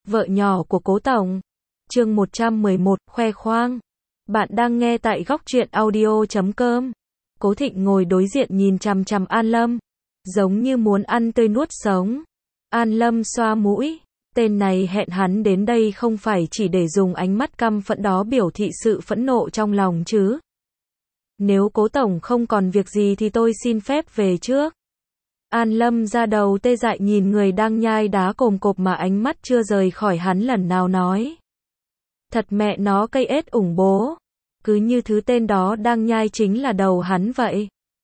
Vợ nhỏ của Cố Tổng. Chương 111, khoe khoang. Bạn đang nghe tại góc truyện audio.com. Cố Thịnh ngồi đối diện nhìn chằm chằm An Lâm, giống như muốn ăn tươi nuốt sống. An Lâm xoa mũi, tên này hẹn hắn đến đây không phải chỉ để dùng ánh mắt căm phẫn đó biểu thị sự phẫn nộ trong lòng chứ. Nếu Cố Tổng không còn việc gì thì tôi xin phép về trước. An Lâm ra đầu tê dại nhìn người đang nhai đá cồm cộp mà ánh mắt chưa rời khỏi hắn lần nào nói. Thật mẹ nó cây ết ủng bố. Cứ như thứ tên đó đang nhai chính là đầu hắn vậy.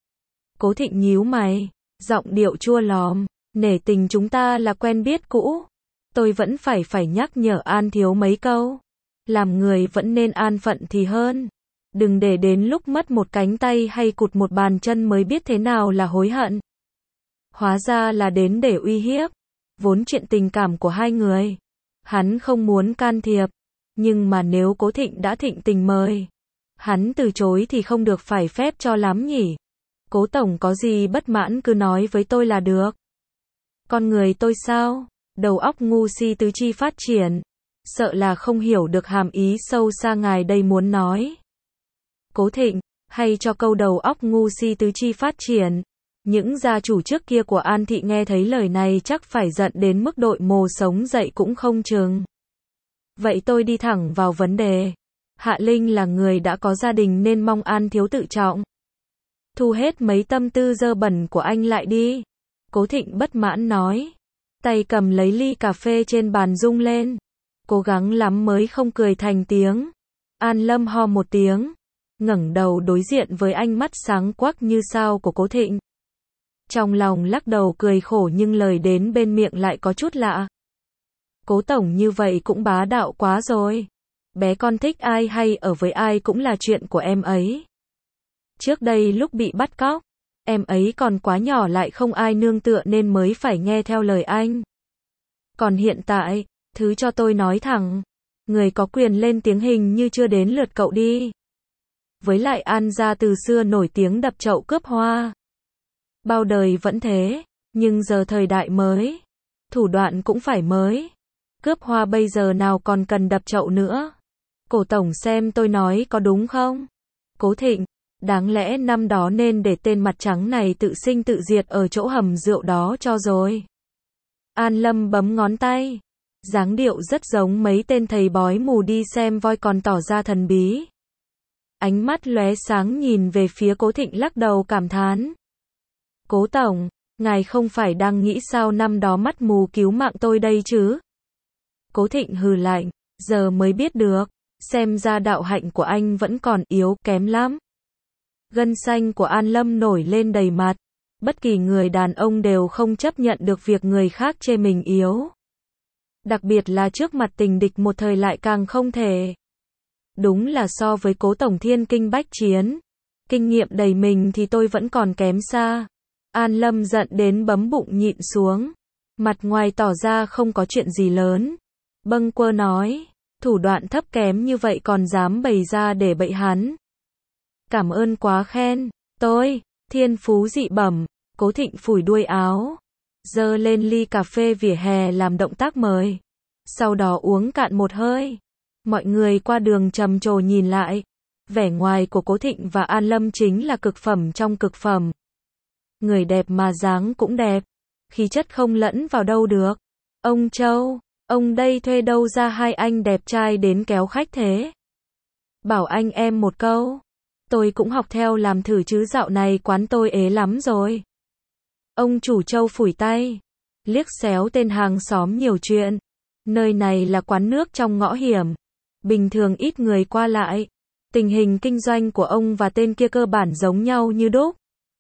Cố Thịnh nhíu mày, giọng điệu chua lòm, nể tình chúng ta là quen biết cũ. Tôi vẫn phải nhắc nhở An thiếu mấy câu. Làm người vẫn nên an phận thì hơn. Đừng để đến lúc mất một cánh tay hay cụt một bàn chân mới biết thế nào là hối hận. Hóa ra là đến để uy hiếp. Vốn chuyện tình cảm của hai người, hắn không muốn can thiệp. Nhưng mà nếu Cố Thịnh đã thịnh tình mời, hắn từ chối thì không được phải phép cho lắm nhỉ. Cố Tổng có gì bất mãn cứ nói với tôi là được. Con người tôi sao? Đầu óc ngu si tứ chi phát triển. Sợ là không hiểu được hàm ý sâu xa ngài đây muốn nói. Cố Thịnh, hay cho câu đầu óc ngu si tứ chi phát triển. Những gia chủ trước kia của An Thị nghe thấy lời này chắc phải giận đến mức đội mồ sống dậy cũng không chừng. Vậy tôi đi thẳng vào vấn đề. Hạ Linh là người đã có gia đình nên mong An thiếu tự trọng. Thu hết mấy tâm tư dơ bẩn của anh lại đi. Cố Thịnh bất mãn nói. Tay cầm lấy ly cà phê trên bàn rung lên. Cố gắng lắm mới không cười thành tiếng. An Lâm ho một tiếng, ngẩng đầu đối diện với ánh mắt sáng quắc như sao của Cố Thịnh. Trong lòng lắc đầu cười khổ nhưng lời đến bên miệng lại có chút lạ. Cố Tổng như vậy cũng bá đạo quá rồi. Bé con thích ai hay ở với ai cũng là chuyện của em ấy. Trước đây lúc bị bắt cóc, em ấy còn quá nhỏ lại không ai nương tựa nên mới phải nghe theo lời anh. Còn hiện tại, thứ cho tôi nói thẳng, người có quyền lên tiếng hình như chưa đến lượt cậu đi. Với lại An gia từ xưa nổi tiếng đập chậu cướp hoa. Bao đời vẫn thế, nhưng giờ thời đại mới, thủ đoạn cũng phải mới. Cướp hoa bây giờ nào còn cần đập chậu nữa. Cố Tổng xem tôi nói có đúng không? Cố Thịnh, đáng lẽ năm đó nên để tên mặt trắng này tự sinh tự diệt ở chỗ hầm rượu đó cho rồi. An Lâm bấm ngón tay, dáng điệu rất giống mấy tên thầy bói mù đi xem voi còn tỏ ra thần bí. Ánh mắt lóe sáng nhìn về phía Cố Thịnh lắc đầu cảm thán. Cố Tổng, ngài không phải đang nghĩ sao năm đó mắt mù cứu mạng tôi đây chứ? Cố Thịnh hừ lạnh, giờ mới biết được, xem ra đạo hạnh của anh vẫn còn yếu kém lắm. Gân xanh của An Lâm nổi lên đầy mặt, bất kỳ người đàn ông đều không chấp nhận được việc người khác chê mình yếu. Đặc biệt là trước mặt tình địch một thời lại càng không thể. Đúng là so với Cố Tổng thiên kinh bách chiến, kinh nghiệm đầy mình thì tôi vẫn còn kém xa. An Lâm giận đến bấm bụng nhịn xuống, mặt ngoài tỏ ra không có chuyện gì lớn. Bâng quơ nói, thủ đoạn thấp kém như vậy còn dám bày ra để bậy hắn. Cảm ơn quá khen, tôi, thiên phú dị bẩm. Cố Thịnh phủi đuôi áo, giơ lên ly cà phê vỉa hè làm động tác mời. Sau đó uống cạn một hơi. Mọi người qua đường trầm trồ nhìn lại. Vẻ ngoài của Cố Thịnh và An Lâm chính là cực phẩm trong cực phẩm. Người đẹp mà dáng cũng đẹp, khí chất không lẫn vào đâu được. Ông Châu, ông đây thuê đâu ra hai anh đẹp trai đến kéo khách thế? Bảo anh em một câu, tôi cũng học theo làm thử chứ dạo này quán tôi ế lắm rồi. Ông chủ Châu phủi tay, liếc xéo tên hàng xóm nhiều chuyện. Nơi này là quán nước trong ngõ hiểm, bình thường ít người qua lại. Tình hình kinh doanh của ông và tên kia cơ bản giống nhau như đúc.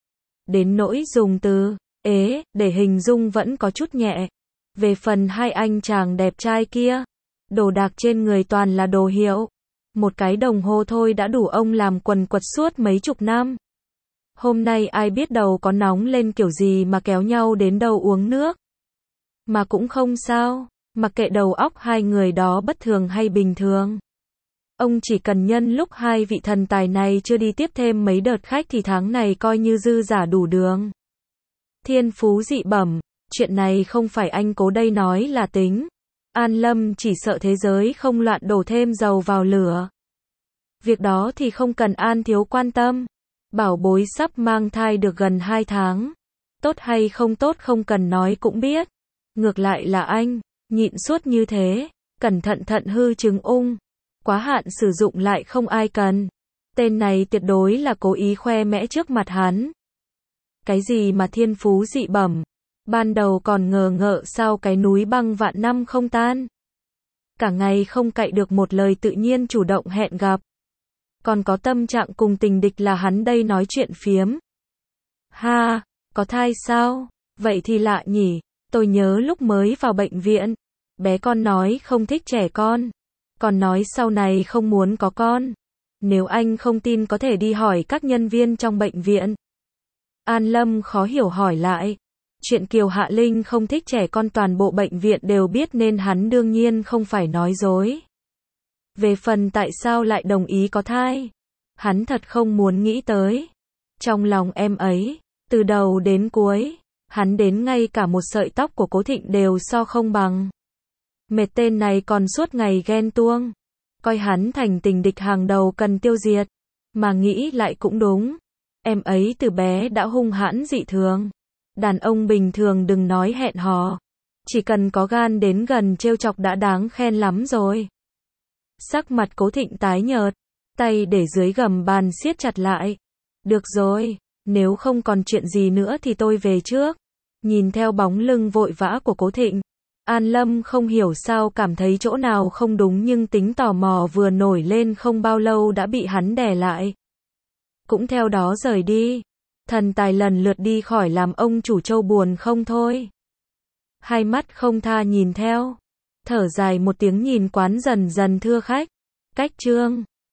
Đến nỗi dùng từ ế để hình dung vẫn có chút nhẹ. Về phần hai anh chàng đẹp trai kia, đồ đạc trên người toàn là đồ hiệu. Một cái đồng hồ thôi đã đủ ông làm quần quật suốt mấy chục năm. Hôm nay ai biết đầu có nóng lên kiểu gì mà kéo nhau đến đâu uống nước. Mà cũng không sao, mặc kệ đầu óc hai người đó bất thường hay bình thường. Ông chỉ cần nhân lúc hai vị thần tài này chưa đi tiếp thêm mấy đợt khách thì tháng này coi như dư giả đủ đường. Thiên phú dị bẩm, chuyện này không phải anh Cố đây nói là tính. An Lâm chỉ sợ thế giới không loạn đổ thêm dầu vào lửa. Việc đó thì không cần An thiếu quan tâm. Bảo bối sắp mang thai được gần 2 tháng. Tốt hay không tốt không cần nói cũng biết. Ngược lại là anh, nhịn suốt như thế, cẩn thận thận hư trứng ung. Quá hạn sử dụng lại không ai cần. Tên này tuyệt đối là cố ý khoe mẽ trước mặt hắn. Cái gì mà thiên phú dị bẩm. Ban đầu còn ngờ ngợ sao cái núi băng vạn năm không tan. Cả ngày không cậy được một lời tự nhiên chủ động hẹn gặp. Còn có tâm trạng cùng tình địch là hắn đây nói chuyện phiếm. Ha, có thai sao? Vậy thì lạ nhỉ, tôi nhớ lúc mới vào bệnh viện, bé con nói không thích trẻ con. Còn nói sau này không muốn có con. Nếu anh không tin có thể đi hỏi các nhân viên trong bệnh viện. An Lâm khó hiểu hỏi lại. Chuyện Kiều Hạ Linh không thích trẻ con toàn bộ bệnh viện đều biết nên hắn đương nhiên không phải nói dối. Về phần tại sao lại đồng ý có thai, hắn thật không muốn nghĩ tới. Trong lòng em ấy, từ đầu đến cuối, hắn đến ngay cả một sợi tóc của Cố Thịnh đều so không bằng. Mệt tên này còn suốt ngày ghen tuông, coi hắn thành tình địch hàng đầu cần tiêu diệt. Mà nghĩ lại cũng đúng, em ấy từ bé đã hung hãn dị thường. Đàn ông bình thường đừng nói hẹn hò, chỉ cần có gan đến gần trêu chọc đã đáng khen lắm rồi. Sắc mặt Cố Thịnh tái nhợt, tay để dưới gầm bàn siết chặt lại. Được rồi, nếu không còn chuyện gì nữa thì tôi về trước. Nhìn theo bóng lưng vội vã của Cố Thịnh, An Lâm không hiểu sao cảm thấy chỗ nào không đúng nhưng tính tò mò vừa nổi lên không bao lâu đã bị hắn đè lại. Cũng theo đó rời đi. Thần tài lần lượt đi khỏi làm ông chủ Châu buồn không thôi. Hai mắt không tha nhìn theo. Thở dài một tiếng nhìn quán dần dần thưa khách. Cách chương